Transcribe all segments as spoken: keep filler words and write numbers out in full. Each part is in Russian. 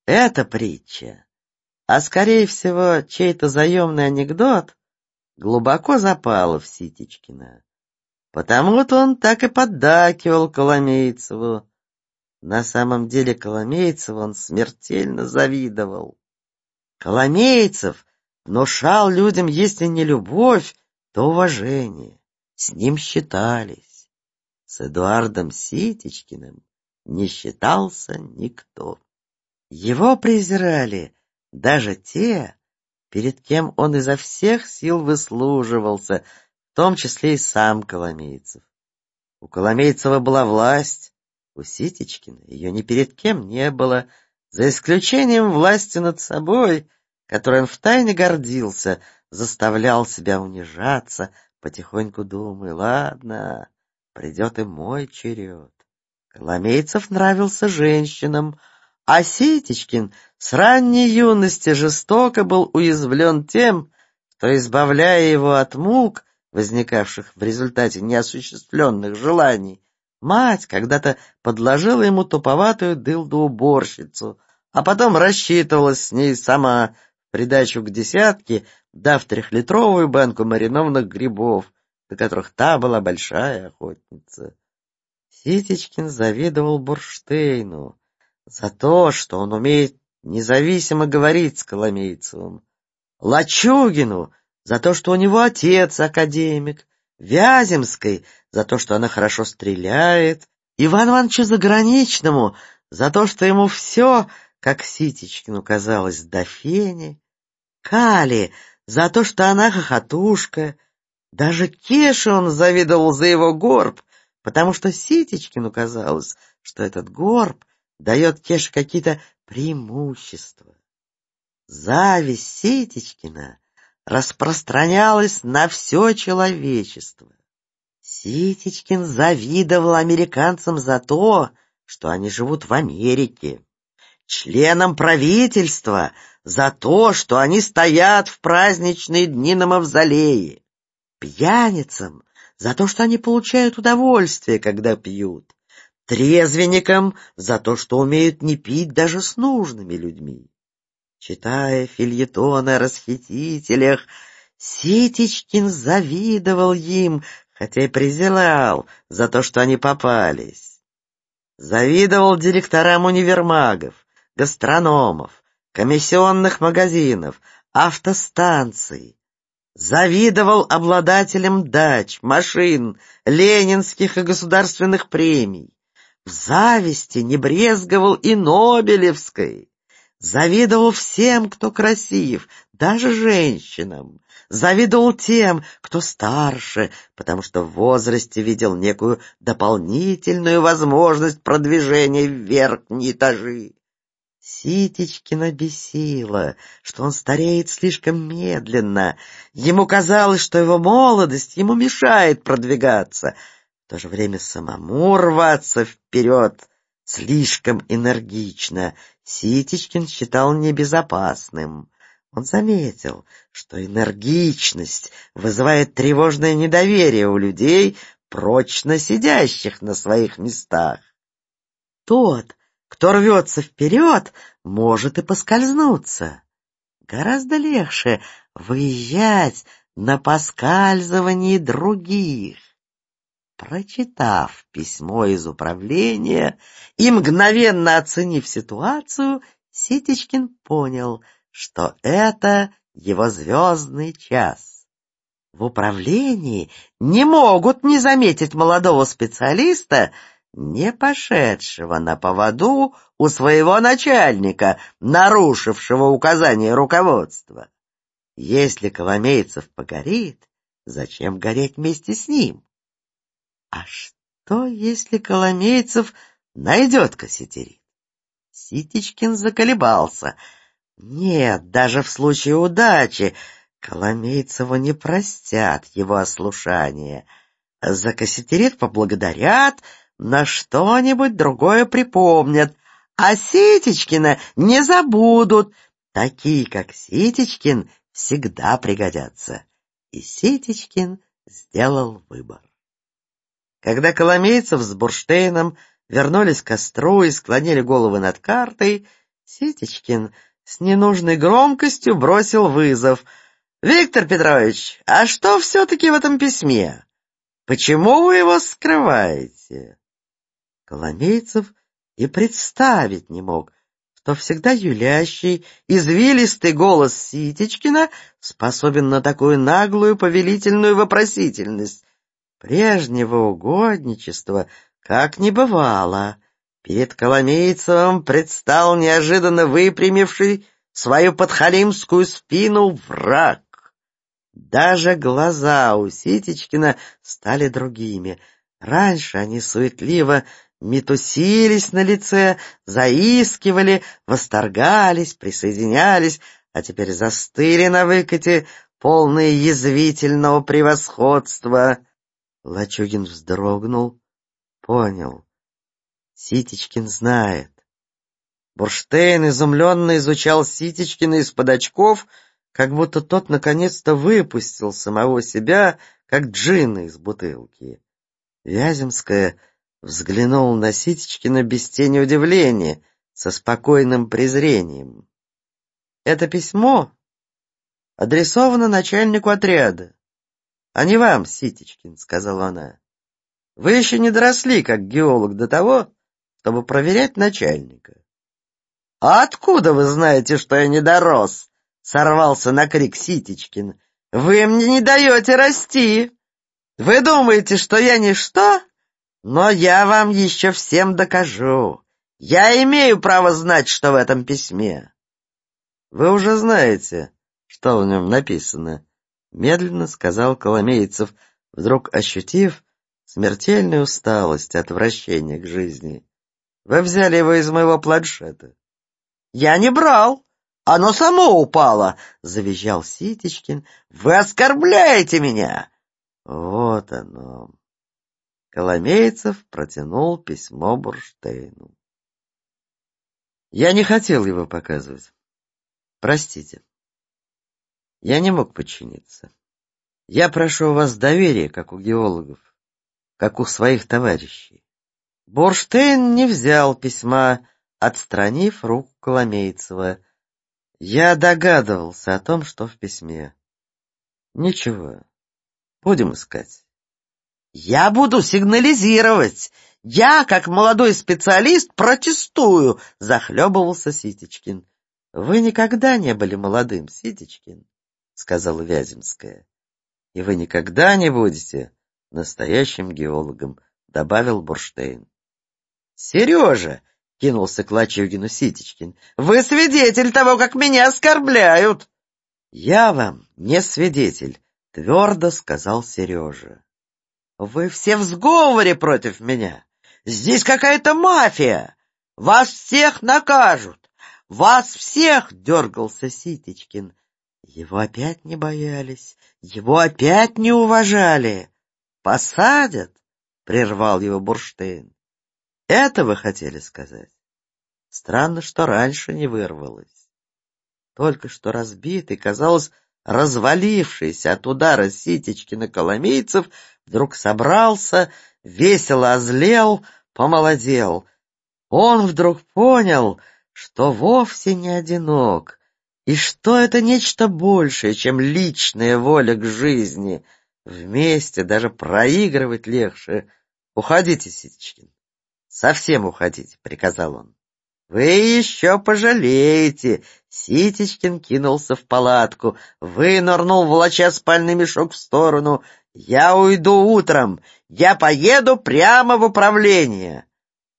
Эта притча, а скорее всего чей-то заемный анекдот, глубоко запала в Ситечкина. Потому-то он так и поддакивал Коломейцеву. На самом деле Коломейцеву он смертельно завидовал. Коломейцев внушал людям, если не любовь, то уважение. С ним считались. С Эдуардом Ситечкиным не считался никто. Его презирали даже те, перед кем он изо всех сил выслуживался, в том числе и сам Коломейцев. У Коломейцева была власть, у Ситечкина ее ни перед кем не было, за исключением власти над собой, которой он втайне гордился, заставлял себя унижаться, потихоньку думая: ладно, придет и мой черед. Коломейцев нравился женщинам, а Ситечкин с ранней юности жестоко был уязвлен тем, что, избавляя его от мук, возникавших в результате неосуществленных желаний, мать когда-то подложила ему туповатую дылду-уборщицу, а потом рассчитывалась с ней сама, в придачу к десятке, дав трехлитровую банку маринованных грибов, до которых та была большая охотница. Ситечкин завидовал Бурштейну за то, что он умеет независимо говорить с Коломейцевым, Лачугину за то, что у него отец академик, Вяземской за то, что она хорошо стреляет, Ивану Ивановичу Заграничному за то, что ему все, как Ситечкину казалось, до фени, Кале за то, что она хохотушка. Даже Кеше он завидовал за его горб, потому что Ситечкину казалось, что этот горб дает Кеше какие-то преимущества. Зависть Ситечкина распространялась на все человечество. Ситечкин завидовал американцам за то, что они живут в Америке, членам правительства за то, что они стоят в праздничные дни на мавзолее, пьяницам за то, что они получают удовольствие, когда пьют, трезвенникам за то, что умеют не пить даже с нужными людьми. Читая фельетоны о расхитителях, Ситечкин завидовал им, хотя и презирал за то, что они попались. Завидовал директорам универмагов, гастрономов, комиссионных магазинов, автостанций. Завидовал обладателям дач, машин, ленинских и государственных премий. В зависти не брезговал и Нобелевской. Завидовал всем, кто красив, даже женщинам. Завидовал тем, кто старше, потому что в возрасте видел некую дополнительную возможность продвижения в верхние этажи. Ситечкина бесило, что он стареет слишком медленно. Ему казалось, что его молодость ему мешает продвигаться. В то же время самому рваться вперед слишком энергично Ситечкин считал небезопасным. Он заметил, что энергичность вызывает тревожное недоверие у людей, прочно сидящих на своих местах. Тот, кто рвется вперед, может и поскользнуться. Гораздо легче выезжать на поскальзывании других. Прочитав письмо из управления и мгновенно оценив ситуацию, Ситечкин понял, что это его звездный час. В управлении не могут не заметить молодого специалиста, не пошедшего на поводу у своего начальника, нарушившего указания руководства. Если Коломейцев погорит, зачем гореть вместе с ним? А что, если Коломейцев найдет кассетерит? Ситечкин заколебался. Нет, даже в случае удачи Коломейцеву не простят его ослушание. За кассетерит поблагодарят, на что-нибудь другое припомнят, а Ситечкина не забудут. Такие, как Ситечкин, всегда пригодятся. И Ситечкин сделал выбор. Когда Коломейцев с Бурштейном вернулись к костру и склонили головы над картой, Ситечкин с ненужной громкостью бросил вызов. «Виктор Петрович, а что все-таки в этом письме? Почему вы его скрываете?» Коломейцев и представить не мог, что всегда юлящий, извилистый голос Ситечкина способен на такую наглую повелительную вопросительность. Прежнего угодничества как не бывало. Перед Коломейцевым предстал неожиданно выпрямивший свою подхалимскую спину враг. Даже глаза у Ситечкина стали другими. Раньше они суетливо метусились на лице, заискивали, восторгались, присоединялись, а теперь застыли на выкате, полные язвительного превосходства. Лачугин вздрогнул, понял. Ситечкин знает. Бурштейн изумленно изучал Ситечкина из-под очков, как будто тот наконец-то выпустил самого себя, как джинна из бутылки. Вяземская взглянул на Ситечкина без тени удивления, со спокойным презрением. «Это письмо адресовано начальнику отряда, а не вам, Ситечкин», — сказала она. «Вы еще не доросли, как геолог, до того, чтобы проверять начальника». «А откуда вы знаете, что я не дорос?» — сорвался на крик Ситечкин. «Вы мне не даете расти. Вы думаете, что я ничто? Но я вам еще всем докажу. Я имею право знать, что в этом письме». «Вы уже знаете, что в нем написано», — медленно сказал Коломейцев, вдруг ощутив смертельную усталость, отвращение к жизни. «Вы взяли его из моего планшета». «Я не брал. Оно само упало», — завизжал Ситечкин. «Вы оскорбляете меня». «Вот оно». Коломейцев протянул письмо Бурштейну. «Я не хотел его показывать. Простите. Я не мог подчиниться. Я прошу у вас доверия, как у геологов, как у своих товарищей». Бурштейн не взял письма, отстранив руку Коломейцева. «Я догадывался о том, что в письме. Ничего, будем искать». «Я буду сигнализировать. Я, как молодой специалист, протестую», — захлебывался Ситечкин. «Вы никогда не были молодым, Ситечкин», — сказала Вяземская. «И вы никогда не будете настоящим геологом», — добавил Бурштейн. «Сережа!» — кинулся к Лачугину Ситечкин. «Вы свидетель того, как меня оскорбляют!» «Я вам не свидетель», — твердо сказал Сережа. «Вы все в сговоре против меня. Здесь какая-то мафия. Вас всех накажут. Вас всех!» — дергался Ситечкин. Его опять не боялись, его опять не уважали. «Посадят?» — прервал его Бурштейн. «Это вы хотели сказать? Странно, что раньше не вырвалось». Только что разбитый, казалось, развалившийся от удара Ситечкина Коломейцев вдруг собрался, весело озлел, помолодел. Он вдруг понял, что вовсе не одинок, и что это нечто большее, чем личная воля к жизни. Вместе даже проигрывать легче. «Уходите, Ситечкин, совсем уходите», — приказал он. «Вы еще пожалеете!» Ситечкин кинулся в палатку, вынырнул, волоча спальный мешок в сторону. «Я уйду утром! Я поеду прямо в управление!»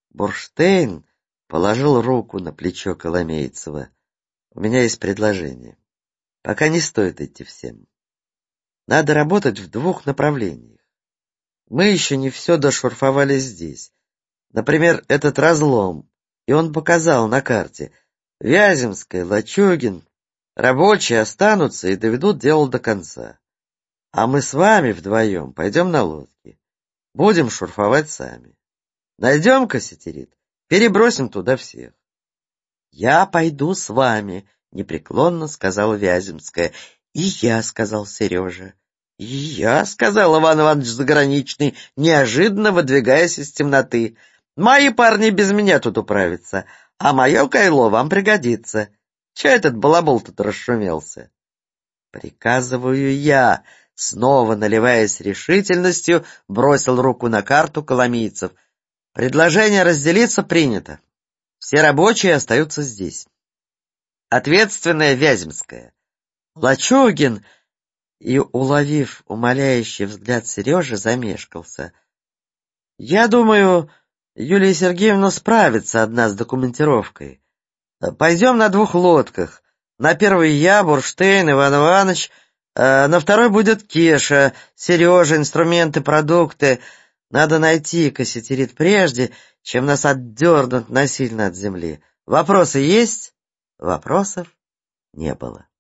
Бурштейн положил руку на плечо Коломейцева. «У меня есть предложение. Пока не стоит идти всем. Надо работать в двух направлениях. Мы еще не все дошурфовали здесь. Например, этот разлом». И он показал на карте. Вяземская, Лачугин, рабочие останутся и доведут дело до конца. А мы с вами вдвоем пойдем на лодке. Будем шурфовать сами. Найдем кассетерит, перебросим туда всех. «Я пойду с вами», — непреклонно сказала Вяземская. «И я», — сказал Сережа. «И я», — сказал Иван Иванович Заграничный, неожиданно выдвигаясь из темноты. «Мои парни без меня тут управятся. А мое кайло вам пригодится. Че этот балабол тут расшумелся? Приказываю я, снова наливаясь решительностью, бросил руку на карту коломийцев. Предложение разделиться принято. Все рабочие остаются здесь. Ответственная Вяземская. Лачугин, и, уловив умоляющий взгляд Сережи, замешкался. Я думаю, Юлия Сергеевна справится одна с документировкой. Пойдем на двух лодках. На первой я, Бурштейн, Иван Иванович, а на второй будет Кеша, Сережа, инструменты, продукты. Надо найти кассетерит прежде, чем нас отдернут насильно от земли. Вопросы есть? Вопросов не было.